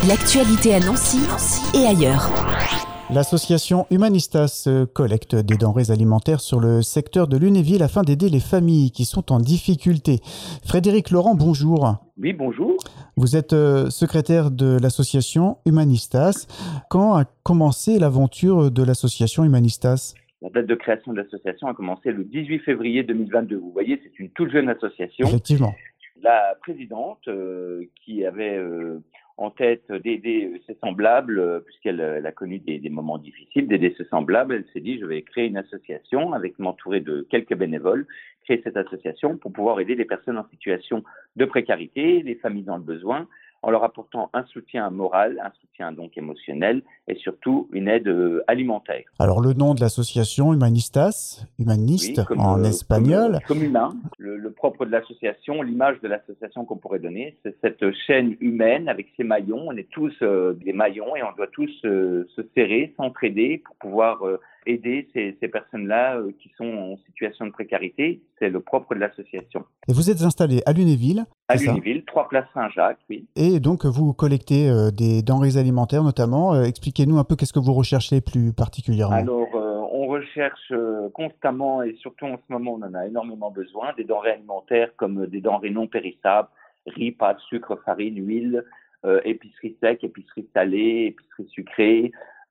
L'actualité à Nancy et ailleurs. L'association Humanistas collecte des denrées alimentaires sur le secteur de Lunéville afin d'aider les familles qui sont en difficulté. Frédéric Laurent, bonjour. Oui, bonjour. Vous êtes secrétaire de l'association Humanistas. Quand a commencé l'aventure de l'association Humanistas ? La date de création de l'association a commencé le 18 février 2022. Vous voyez, c'est une toute jeune association. Effectivement. La présidente, qui avait en tête d'aider ses semblables, puisqu'elle a connu des moments difficiles, d'aider ses semblables, elle s'est dit, je vais créer une association avec m'entourer de quelques bénévoles, créer cette association pour pouvoir aider les personnes en situation de précarité, les familles dans le besoin, en leur apportant un soutien moral, un soutien donc émotionnel et surtout une aide alimentaire. Alors le nom de l'association Humanistas, humaniste oui, en espagnol. Comme humain. Le propre de l'association, l'image de l'association qu'on pourrait donner, c'est cette chaîne humaine avec ses maillons. On est tous des maillons et on doit tous se serrer, s'entraider pour pouvoir aider ces personnes-là qui sont en situation de précarité. C'est le propre de l'association. Et vous êtes installé à Lunéville. À Lunéville, 3 places Saint-Jacques, oui. Et donc vous collectez des denrées alimentaires notamment. Expliquez-nous un peu qu'est-ce que vous recherchez plus particulièrement. Alors, on recherche constamment et surtout en ce moment, on en a énormément besoin, des denrées alimentaires comme des denrées non périssables, riz, pâtes, sucre, farine, huile, épicerie sec, épicerie salée, épicerie sucrée,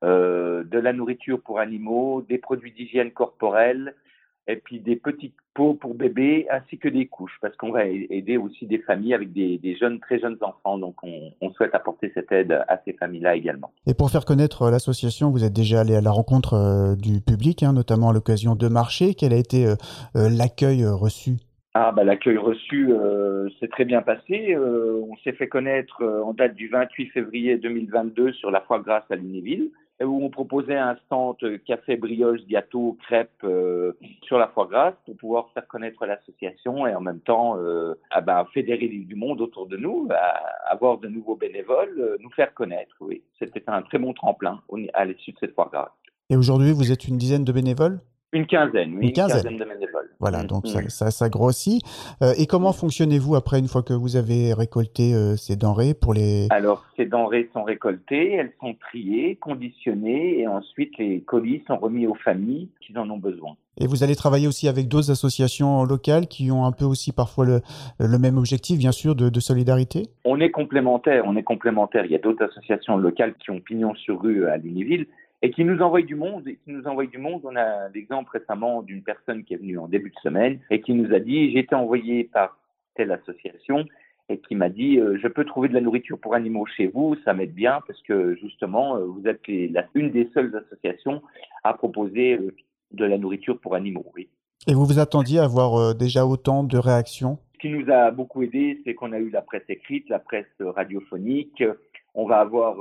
de la nourriture pour animaux, des produits d'hygiène corporelle, et puis des petites pots pour bébés, ainsi que des couches, parce qu'on va aider aussi des familles avec des jeunes, très jeunes enfants. Donc, on souhaite apporter cette aide à ces familles-là également. Et pour faire connaître l'association, vous êtes déjà allé à la rencontre du public, notamment à l'occasion de marchés. Quel a été l'accueil reçu ? L'accueil reçu s'est très bien passé. On s'est fait connaître en date du 28 février 2022 sur la Foire Grasse à Lunéville, où on proposait un stand café, brioche, gâteau, crêpes sur la Foire Grasse pour pouvoir faire connaître l'association et en même temps fédérer du monde autour de nous, avoir de nouveaux bénévoles, nous faire connaître. Oui, c'était un très bon tremplin à l'issue de cette Foire Grasse. Et aujourd'hui, vous êtes une dizaine de bénévoles ? Une quinzaine de bénévoles. Voilà, donc ça grossit. Et comment fonctionnez-vous après, une fois que vous avez récolté ces denrées pour les... Alors, ces denrées sont récoltées, elles sont triées, conditionnées, et ensuite les colis sont remis aux familles qui en ont besoin. Et vous allez travailler aussi avec d'autres associations locales qui ont un peu aussi parfois le même objectif, bien sûr, de solidarité ? On est complémentaires. Il y a d'autres associations locales qui ont pignon sur rue à Lunéville, et qui nous envoient du monde. On a l'exemple récemment d'une personne qui est venue en début de semaine et qui nous a dit « J'ai été envoyé par telle association » et qui m'a dit « Je peux trouver de la nourriture pour animaux chez vous, ça m'aide bien parce que justement, vous êtes une des seules associations à proposer de la nourriture pour animaux. » Oui. Et vous vous attendiez à avoir déjà autant de réactions ? Ce qui nous a beaucoup aidé, c'est qu'on a eu la presse écrite, la presse radiophonique. On va avoir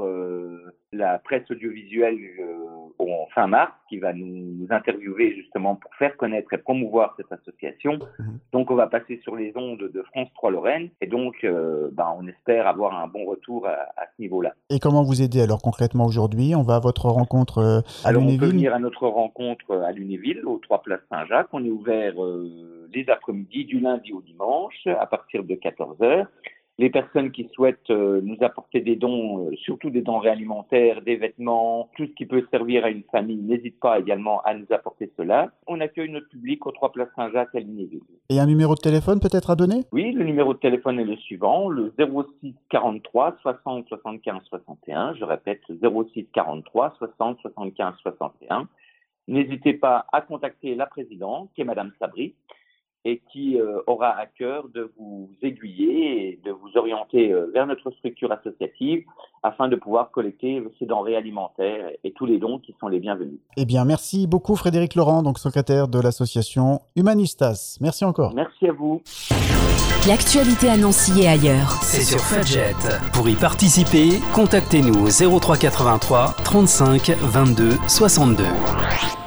la presse audiovisuelle en fin mars qui va nous interviewer justement pour faire connaître et promouvoir cette association. Donc, on va passer sur les ondes de France 3 Lorraine et donc, on espère avoir un bon retour à ce niveau-là. Et comment vous aider alors concrètement aujourd'hui ? On va à votre rencontre à Lunéville ? On peut venir à notre rencontre à Lunéville, aux 3 places Saint-Jacques. On est ouvert les après-midi du lundi au dimanche à partir de 14h. Les personnes qui souhaitent nous apporter des dons, surtout des denrées alimentaires, des vêtements, tout ce qui peut servir à une famille, n'hésite pas également à nous apporter cela. On accueille notre public aux 3 places Saint-Jacques à Lunéville. Et un numéro de téléphone peut-être à donner ? Oui, le numéro de téléphone est le suivant, le 06 43 60 75 61. Je répète, 06 43 60 75 61. N'hésitez pas à contacter la présidente, qui est Madame Sabri, et qui aura à cœur de vous aiguiller et de vous orienter vers notre structure associative afin de pouvoir collecter ces denrées alimentaires et tous les dons qui sont les bienvenus. Eh bien, merci beaucoup Frédéric Laurent, donc secrétaire de l'association Humanistas. Merci encore. Merci à vous. L'actualité à Nancy et ailleurs. C'est sur Fudget. Pour y participer, contactez-nous au 03 83 35 22 62.